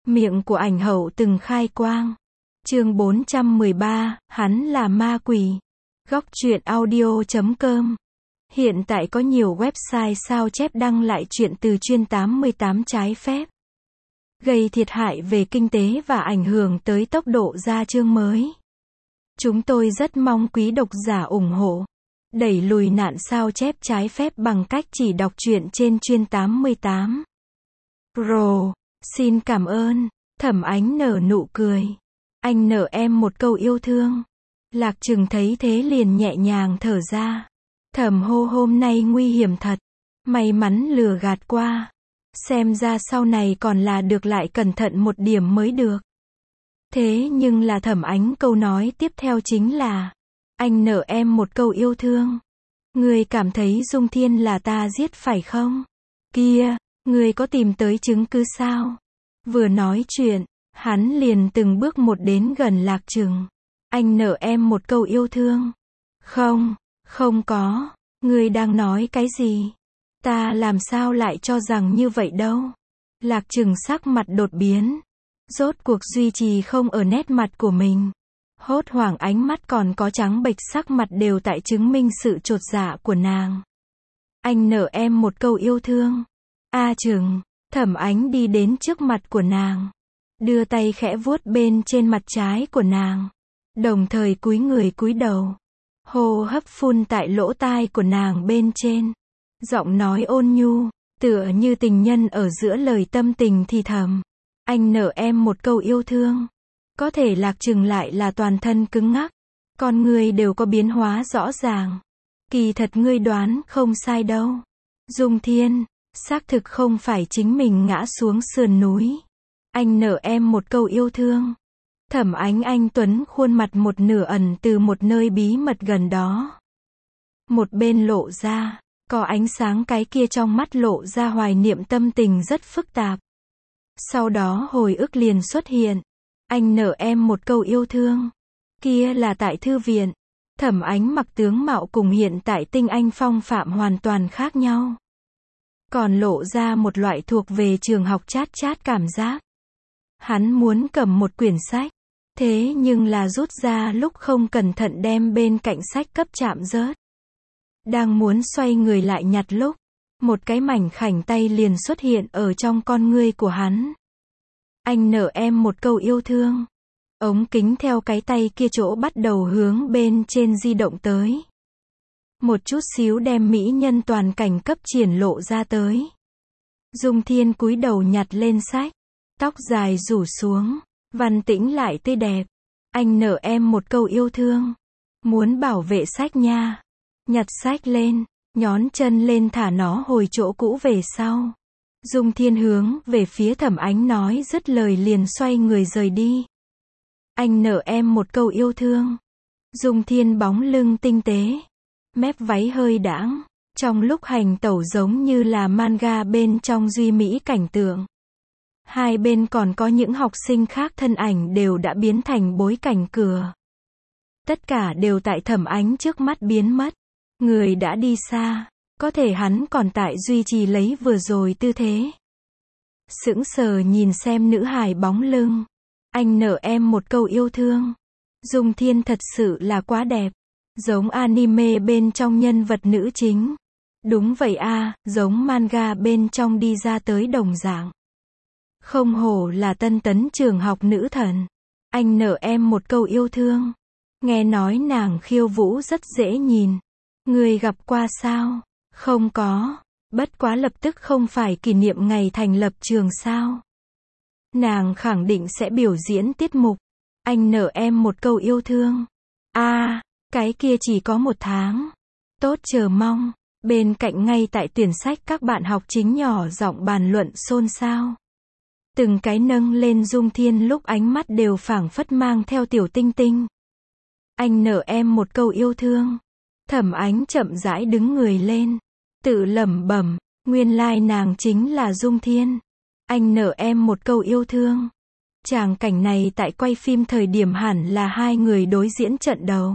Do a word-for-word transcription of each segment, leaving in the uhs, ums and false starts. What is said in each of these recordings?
Miệng của ảnh hậu từng khai quang. Chương bốn trăm mười ba, hắn là ma quỷ. Góc truyện audio chấm com. Hiện tại có nhiều website sao chép đăng lại truyện từ chuyên tám mươi tám trái phép, gây thiệt hại về kinh tế và ảnh hưởng tới tốc độ ra chương mới. Chúng tôi rất mong quý độc giả ủng hộ, đẩy lùi nạn sao chép trái phép bằng cách chỉ đọc truyện trên chuyên tám mươi tám. Pro, xin cảm ơn. Thẩm Ánh nở nụ cười. Anh nợ em một câu yêu thương. Lạc Trừng thấy thế liền nhẹ nhàng thở ra. Thẩm hô hôm nay nguy hiểm thật. May mắn lừa gạt qua. Xem ra sau này còn là được lại cẩn thận một điểm mới được. Thế nhưng là Thẩm Ánh câu nói tiếp theo chính là: anh nợ em một câu yêu thương. Ngươi cảm thấy Dung Thiên là ta giết phải không? Kia, ngươi có tìm tới chứng cứ sao? Vừa nói chuyện, hắn liền từng bước một đến gần Lạc Trừng. Anh nợ em một câu yêu thương. Không, không có. Ngươi đang nói cái gì? Ta làm sao lại cho rằng như vậy đâu? Lạc Trừng sắc mặt đột biến. Rốt cuộc duy trì không ở nét mặt của mình. Hốt hoảng ánh mắt còn có trắng bệch sắc mặt đều tại chứng minh sự chột dạ của nàng. Anh nợ em một câu yêu thương. A Trừng. Thẩm Ánh đi đến trước mặt của nàng, đưa tay khẽ vuốt bên trên mặt trái của nàng, đồng thời cúi người cúi đầu, hô hấp phun tại lỗ tai của nàng bên trên, giọng nói ôn nhu, tựa như tình nhân ở giữa lời tâm tình thì thầm. Anh nợ em một câu yêu thương. Có thể Lạc Trừng lại là toàn thân cứng ngắc, con người đều có biến hóa rõ ràng. Kỳ thật ngươi đoán không sai đâu. Dung Thiên xác thực không phải chính mình ngã xuống sườn núi. Anh nợ em một câu yêu thương. Thẩm Ánh anh tuấn khuôn mặt một nửa ẩn từ một nơi bí mật gần đó. Một bên lộ ra, có ánh sáng, cái kia trong mắt lộ ra hoài niệm, tâm tình rất phức tạp. Sau đó hồi ức liền xuất hiện. Anh nợ em một câu yêu thương. Kia là tại thư viện. Thẩm Ánh mặc tướng mạo cùng hiện tại tinh anh phong phạm hoàn toàn khác nhau. Còn lộ ra một loại thuộc về trường học chát chát cảm giác. Hắn muốn cầm một quyển sách, thế nhưng là rút ra lúc không cẩn thận đem bên cạnh sách cấp chạm rớt. Đang muốn xoay người lại nhặt lúc, một cái mảnh khảnh tay liền xuất hiện ở trong con ngươi của hắn. Anh nợ em một câu yêu thương. Ống kính theo cái tay kia chỗ bắt đầu hướng bên trên di động tới. Một chút xíu đem mỹ nhân toàn cảnh cấp triển lộ ra tới. Dung Thiên cúi đầu nhặt lên sách, tóc dài rủ xuống, văn tĩnh lại tươi đẹp. Anh nợ em một câu yêu thương. Muốn bảo vệ sách nha. Nhặt sách lên, nhón chân lên thả nó hồi chỗ cũ về sau. Dung Thiên hướng về phía Thẩm Ánh nói dứt lời liền xoay người rời đi. Anh nợ em một câu yêu thương. Dung Thiên bóng lưng tinh tế, mép váy hơi đãng, trong lúc hành tẩu giống như là manga bên trong duy mỹ cảnh tượng. Hai bên còn có những học sinh khác thân ảnh đều đã biến thành bối cảnh cửa. Tất cả đều tại Thẩm Ánh trước mắt biến mất. Người đã đi xa, có thể hắn còn tại duy trì lấy vừa rồi tư thế. Sững sờ nhìn xem nữ hài bóng lưng. Anh nợ em một câu yêu thương. Dung Thiên thật sự là quá đẹp. Giống anime bên trong nhân vật nữ chính. Đúng vậy a, giống manga bên trong đi ra tới đồng dạng. Không hổ là tân tấn trường học nữ thần. Anh nợ em một câu yêu thương. Nghe nói nàng khiêu vũ rất dễ nhìn. Người gặp qua sao? Không có. Bất quá lập tức không phải kỷ niệm ngày thành lập trường sao? Nàng khẳng định sẽ biểu diễn tiết mục. Anh nợ em một câu yêu thương. A, à, cái kia chỉ có một tháng. Tốt, chờ mong. Bên cạnh ngay tại tuyển sách các bạn học chính nhỏ giọng bàn luận xôn xao. Từng cái nâng lên Dung Thiên lúc ánh mắt đều phảng phất mang theo tiểu tinh tinh. Anh nợ em một câu yêu thương. Thẩm Ánh chậm rãi đứng người lên, tự lẩm bẩm, nguyên lai nàng chính là Dung Thiên. Anh nợ em một câu yêu thương. Tràng cảnh này tại quay phim thời điểm hẳn là hai người đối diễn trận đầu.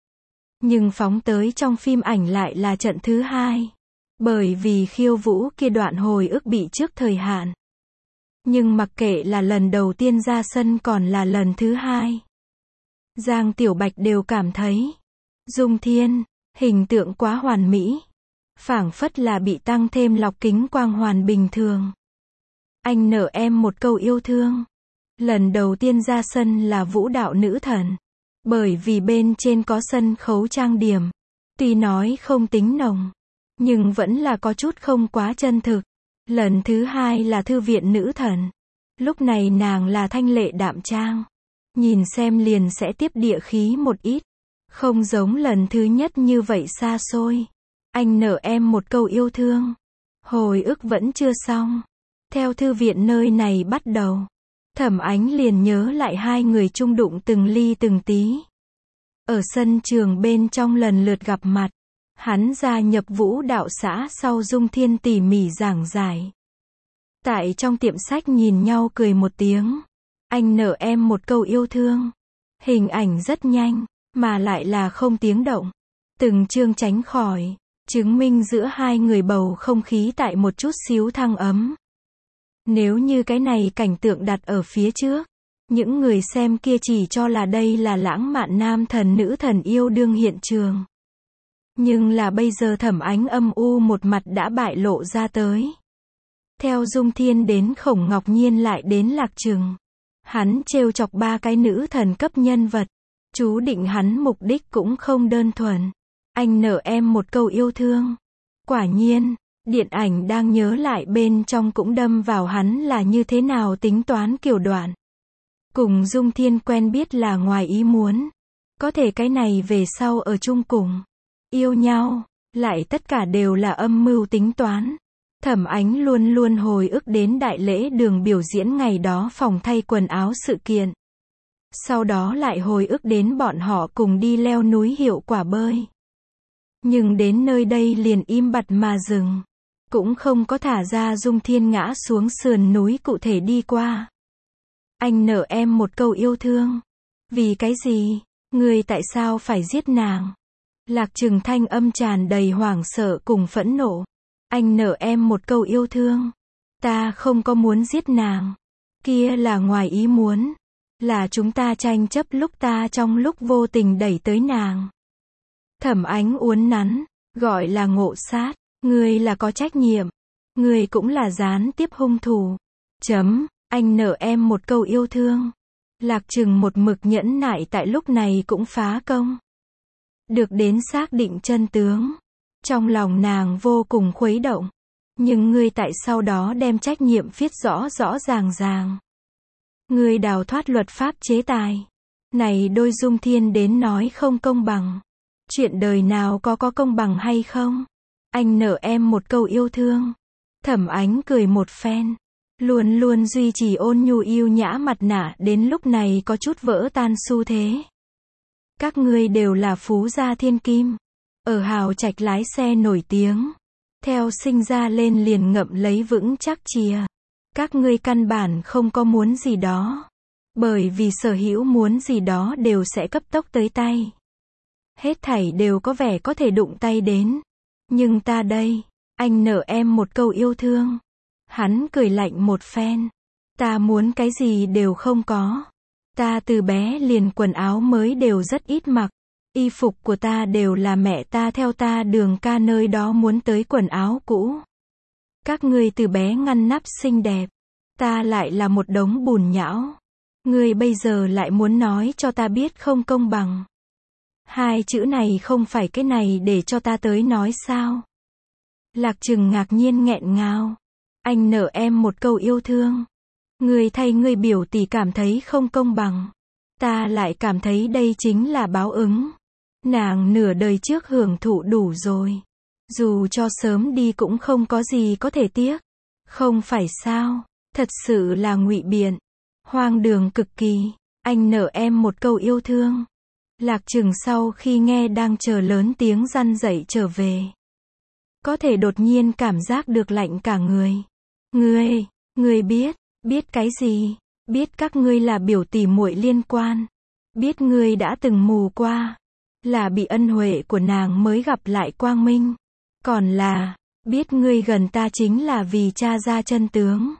Nhưng phóng tới trong phim ảnh lại là trận thứ hai. Bởi vì khiêu vũ kia đoạn hồi ức bị trước thời hạn. Nhưng mặc kệ là lần đầu tiên ra sân còn là lần thứ hai, Giang Tiểu Bạch đều cảm thấy Dung Thiên, hình tượng quá hoàn mỹ, phảng phất là bị tăng thêm lọc kính quang hoàn bình thường. Anh nợ em một câu yêu thương. Lần đầu tiên ra sân là vũ đạo nữ thần. Bởi vì bên trên có sân khấu trang điểm. Tuy nói không tính nồng, nhưng vẫn là có chút không quá chân thực. Lần thứ hai là thư viện nữ thần. Lúc này nàng là thanh lệ đạm trang. Nhìn xem liền sẽ tiếp địa khí một ít. Không giống lần thứ nhất như vậy xa xôi. Anh nợ em một câu yêu thương. Hồi ức vẫn chưa xong. Theo thư viện nơi này bắt đầu, Thẩm Ánh liền nhớ lại hai người chung đụng từng ly từng tí. Ở sân trường bên trong lần lượt gặp mặt, hắn gia nhập vũ đạo xã sau Dung Thiên tỉ mỉ giảng giải. Tại trong tiệm sách nhìn nhau cười một tiếng. Anh nợ em một câu yêu thương. Hình ảnh rất nhanh, mà lại là không tiếng động. Từng chương tránh khỏi, chứng minh giữa hai người bầu không khí tại một chút xíu thăng ấm. Nếu như cái này cảnh tượng đặt ở phía trước, những người xem kia chỉ cho là đây là lãng mạn nam thần nữ thần yêu đương hiện trường. Nhưng là bây giờ Thẩm Ánh âm u một mặt đã bại lộ ra tới. Theo Dung Thiên đến Khổng Ngọc Nhiên lại đến Lạc Trừng. Hắn trêu chọc ba cái nữ thần cấp nhân vật. Chú định hắn mục đích cũng không đơn thuần. Anh nợ em một câu yêu thương. Quả nhiên, điện ảnh đang nhớ lại bên trong cũng đâm vào hắn là như thế nào tính toán kiểu đoạn. Cùng Dung Thiên quen biết là ngoài ý muốn. Có thể cái này về sau ở chung cùng. Yêu nhau, lại tất cả đều là âm mưu tính toán. Thẩm Ánh luôn luôn hồi ức đến đại lễ đường biểu diễn ngày đó phòng thay quần áo sự kiện. Sau đó lại hồi ức đến bọn họ cùng đi leo núi hiệu quả bơi. Nhưng đến nơi đây liền im bặt mà dừng. Cũng không có thả ra Dung Thiên ngã xuống sườn núi cụ thể đi qua. Anh nợ em một câu yêu thương. Vì cái gì? Ngươi tại sao phải giết nàng? Lạc Trừng thanh âm tràn đầy hoảng sợ cùng phẫn nộ. Anh nợ em một câu yêu thương. Ta không có muốn giết nàng. Kia là ngoài ý muốn. Là chúng ta tranh chấp lúc ta trong lúc vô tình đẩy tới nàng. Thẩm Ánh uốn nắn, gọi là ngộ sát. Ngươi là có trách nhiệm. Ngươi cũng là gián tiếp hung thủ. Chấm, anh nợ em một câu yêu thương. Lạc Trừng một mực nhẫn nại tại lúc này cũng phá công. Được đến xác định chân tướng. Trong lòng nàng vô cùng khuấy động. Nhưng ngươi tại sau đó đem trách nhiệm viết rõ rõ ràng ràng. Ngươi đào thoát luật pháp chế tài. Này đôi Dung Thiên đến nói không công bằng. Chuyện đời nào có có công bằng hay không? Anh nợ em một câu yêu thương. Thẩm Ánh cười một phen. Luôn luôn duy trì ôn nhu yêu nhã mặt nạ đến lúc này có chút vỡ tan xu thế. Các ngươi đều là phú gia thiên kim. Ở hào trạch lái xe nổi tiếng. Theo sinh ra lên liền ngậm lấy vững chắc chìa. Các ngươi căn bản không có muốn gì đó. Bởi vì sở hữu muốn gì đó đều sẽ cấp tốc tới tay. Hết thảy đều có vẻ có thể đụng tay đến. Nhưng ta đây, anh nợ em một câu yêu thương. Hắn cười lạnh một phen. Ta muốn cái gì đều không có. Ta từ bé liền quần áo mới đều rất ít mặc. Y phục của ta đều là mẹ ta theo ta đường ca nơi đó muốn tới quần áo cũ. Các ngươi từ bé ngăn nắp xinh đẹp. Ta lại là một đống bùn nhão. Ngươi bây giờ lại muốn nói cho ta biết không công bằng. Hai chữ này không phải cái này để cho ta tới nói sao? Lạc Trừng ngạc nhiên nghẹn ngào. Anh nợ em một câu yêu thương. Ngươi thay ngươi biểu tỷ cảm thấy không công bằng. Ta lại cảm thấy đây chính là báo ứng. Nàng nửa đời trước hưởng thụ đủ rồi. Dù cho sớm đi cũng không có gì có thể tiếc. Không phải sao? Thật sự là ngụy biện. Hoang đường cực kỳ. Anh nợ em một câu yêu thương. Lạc Trừng sau khi nghe đang chờ lớn tiếng răn dậy trở về. Có thể đột nhiên cảm giác được lạnh cả người. Ngươi, ngươi biết, biết cái gì? Biết các ngươi là biểu tỷ muội liên quan. Biết ngươi đã từng mù qua. Là bị ân huệ của nàng mới gặp lại quang minh. Còn là, biết ngươi gần ta chính là vì tra ra chân tướng.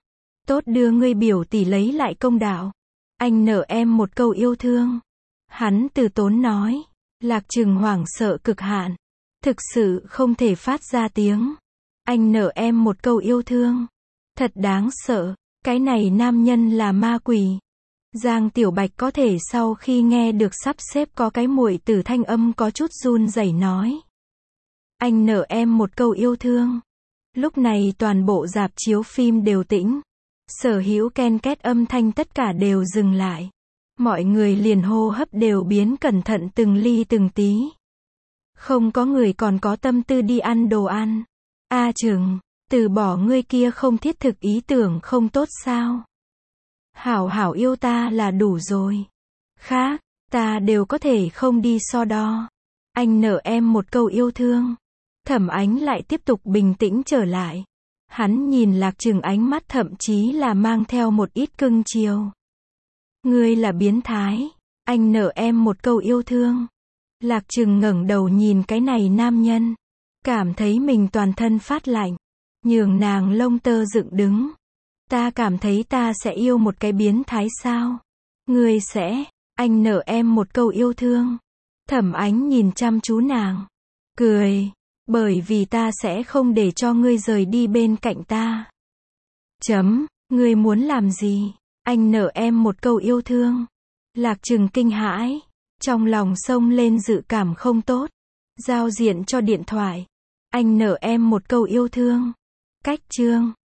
Tốt đưa ngươi biểu tỷ lấy lại công đạo. Anh nợ em một câu yêu thương. Hắn từ tốn nói. Lạc Trừng hoảng sợ cực hạn. Thực sự không thể phát ra tiếng. Anh nợ em một câu yêu thương. Thật đáng sợ. Cái này nam nhân là ma quỷ. Giang Tiểu Bạch có thể sau khi nghe được sắp xếp có cái muội tử thanh âm có chút run rẩy nói. Anh nợ em một câu yêu thương. Lúc này toàn bộ rạp chiếu phim đều tĩnh. Sở hữu ken két âm thanh tất cả đều dừng lại. Mọi người liền hô hấp đều biến cẩn thận từng ly từng tí. Không có người còn có tâm tư đi ăn đồ ăn. A Trừng, từ bỏ ngươi kia không thiết thực ý tưởng không tốt sao? Hảo hảo yêu ta là đủ rồi. Khác, ta đều có thể không đi so đo. Anh nợ em một câu yêu thương. Thẩm Ánh lại tiếp tục bình tĩnh trở lại. Hắn nhìn Lạc Trừng ánh mắt thậm chí là mang theo một ít cưng chiều. Ngươi là biến thái. Anh nợ em một câu yêu thương. Lạc Trừng ngẩng đầu nhìn cái này nam nhân. Cảm thấy mình toàn thân phát lạnh. Nhường nàng lông tơ dựng đứng. Ta cảm thấy ta sẽ yêu một cái biến thái sao? Ngươi sẽ, anh nợ em một câu yêu thương. Thẩm Ánh nhìn chăm chú nàng. Cười. Bởi vì ta sẽ không để cho ngươi rời đi bên cạnh ta. Chấm, ngươi muốn làm gì? Anh nợ em một câu yêu thương. Lạc Trừng kinh hãi. Trong lòng xông lên dự cảm không tốt. Giao diện cho điện thoại. Anh nợ em một câu yêu thương. Cách chương.